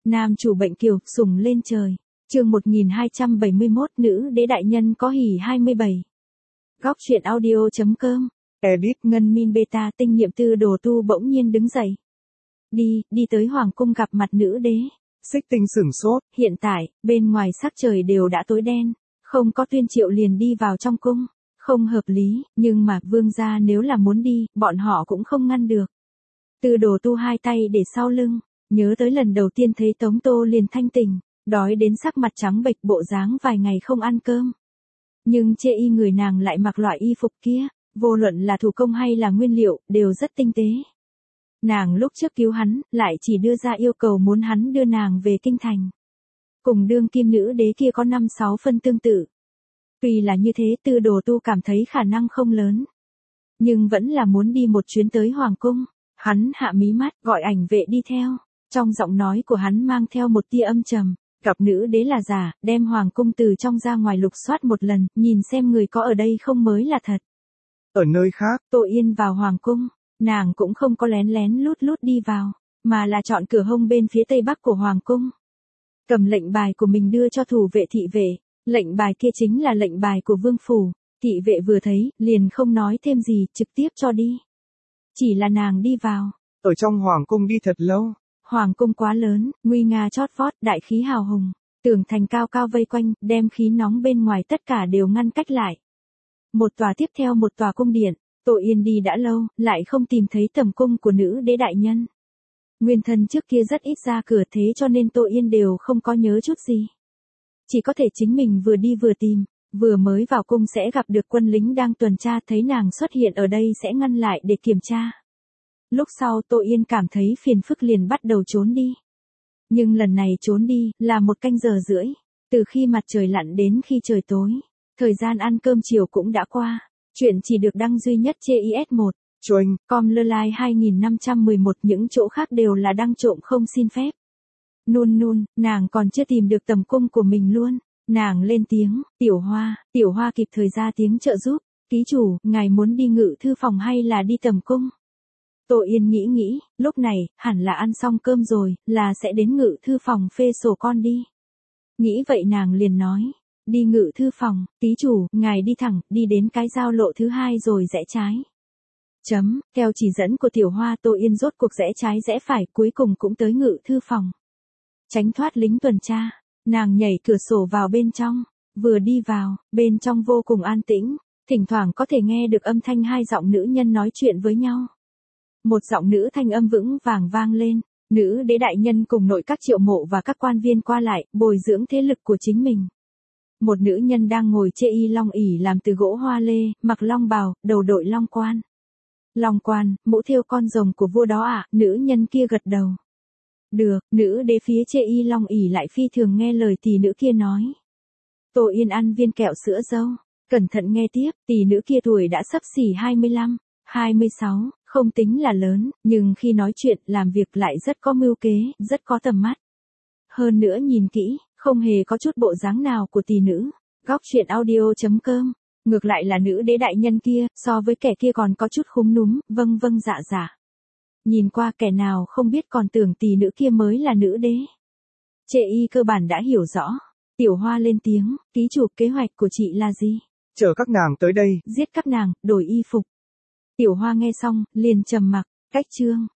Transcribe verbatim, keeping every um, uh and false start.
Nam chủ bệnh kiều, sủng lên trời. Chương một nghìn hai trăm bảy mươi mốt, nữ đế đại nhân có hỉ hai mươi bảy. Góc truyện audio.com. Edit. Ngân Min Beta tinh nhiệm tư đồ tu bỗng nhiên đứng dậy. Đi, đi tới hoàng cung gặp mặt nữ đế. Xích Tinh sửng sốt. Hiện tại, bên ngoài sắc trời đều đã tối đen, không có tuyên triệu liền đi vào trong cung. Không hợp lý, nhưng mà vương gia nếu là muốn đi, bọn họ cũng không ngăn được. Tư đồ tu hai tay để sau lưng, nhớ tới lần đầu tiên thấy Tống Tô liền thanh tỉnh, đói đến sắc mặt trắng bệch bộ dáng vài ngày không ăn cơm. Nhưng chê y người nàng lại mặc loại y phục kia, vô luận là thủ công hay là nguyên liệu, đều rất tinh tế. Nàng lúc trước cứu hắn, lại chỉ đưa ra yêu cầu muốn hắn đưa nàng về kinh thành. Cùng đương kim nữ đế kia có năm sáu phân tương tự. Tuy là như thế tư đồ tu cảm thấy khả năng không lớn. Nhưng vẫn là muốn đi một chuyến tới hoàng cung. Hắn hạ mí mắt gọi ảnh vệ đi theo. Trong giọng nói của hắn mang theo một tia âm trầm. Gặp nữ đế là giả, đem hoàng cung từ trong ra ngoài lục soát một lần, nhìn xem người có ở đây không mới là thật. Ở nơi khác, Tô Yên vào hoàng cung, nàng cũng không có lén lén lút lút đi vào, mà là chọn cửa hông bên phía tây bắc của hoàng cung. Cầm lệnh bài của mình đưa cho thủ vệ thị vệ, lệnh bài kia chính là lệnh bài của vương phủ, thị vệ vừa thấy, liền không nói thêm gì, trực tiếp cho đi. Chỉ là nàng đi vào. Ở trong hoàng cung đi thật lâu. Hoàng cung quá lớn, nguy nga chót vót, đại khí hào hùng, tường thành cao cao vây quanh, đem khí nóng bên ngoài tất cả đều ngăn cách lại. Một tòa tiếp theo một tòa cung điện, Tô Yên đi đã lâu, lại không tìm thấy tầm cung của nữ đế đại nhân. Nguyên thân trước kia rất ít ra cửa thế cho nên Tô Yên đều không có nhớ chút gì. Chỉ có thể chính mình vừa đi vừa tìm, vừa mới vào cung sẽ gặp được quân lính đang tuần tra thấy nàng xuất hiện ở đây sẽ ngăn lại để kiểm tra. Lúc sau Tô Yên cảm thấy phiền phức liền bắt đầu trốn đi. Nhưng lần này trốn đi là một canh giờ rưỡi, từ khi mặt trời lặn đến khi trời tối, thời gian ăn cơm chiều cũng đã qua, chuyện chỉ được đăng duy nhất trên i ét một, Choanh, com lơ lai hai nghìn năm trăm mười một, những chỗ khác đều là đăng trộm không xin phép. Nun nun, nàng còn chưa tìm được tầm cung của mình luôn, nàng lên tiếng, tiểu hoa, tiểu hoa kịp thời ra tiếng trợ giúp, ký chủ, ngài muốn đi ngự thư phòng hay là đi tầm cung? Tô Yên nghĩ nghĩ, lúc này, hẳn là ăn xong cơm rồi, là sẽ đến ngự thư phòng phê sổ con đi. Nghĩ vậy nàng liền nói, đi ngự thư phòng, ký chủ, ngài đi thẳng, đi đến cái giao lộ thứ hai rồi rẽ trái. Chấm, theo chỉ dẫn của tiểu hoa Tô Yên rốt cuộc rẽ trái rẽ phải cuối cùng cũng tới ngự thư phòng. Tránh thoát lính tuần tra, nàng nhảy cửa sổ vào bên trong, vừa đi vào, bên trong vô cùng an tĩnh, thỉnh thoảng có thể nghe được âm thanh hai giọng nữ nhân nói chuyện với nhau. Một giọng nữ thanh âm vững vàng vang lên, nữ đế đại nhân cùng nội các triệu mộ và các quan viên qua lại, bồi dưỡng thế lực của chính mình. Một nữ nhân đang ngồi chê y long ỷ làm từ gỗ hoa lê, mặc long bào, đầu đội long quan. Long quan, mũ thêu con rồng của vua đó ạ, à? Nữ nhân kia gật đầu. Được, nữ đế phía chê y long ỷ lại phi thường nghe lời tỷ nữ kia nói. Tô Yên ăn viên kẹo sữa dâu, cẩn thận nghe tiếp, tỷ nữ kia tuổi đã sắp xỉ hai mươi lăm, hai mươi sáu, không tính là lớn, nhưng khi nói chuyện, làm việc lại rất có mưu kế, rất có tầm mắt. Hơn nữa nhìn kỹ, không hề có chút bộ dáng nào của tỷ nữ. Góc truyện audio.com. Ngược lại là nữ đế đại nhân kia, so với kẻ kia còn có chút khúm núm, vâng vâng dạ dạ. Nhìn qua kẻ nào không biết còn tưởng tỷ nữ kia mới là nữ đế. Chê y cơ bản đã hiểu rõ. Tiểu hoa lên tiếng, ký chủ, kế hoạch của chị là gì? Chờ các nàng tới đây. Giết các nàng, đổi y phục. Tiểu hoa nghe xong, liền trầm mặc, cách chương.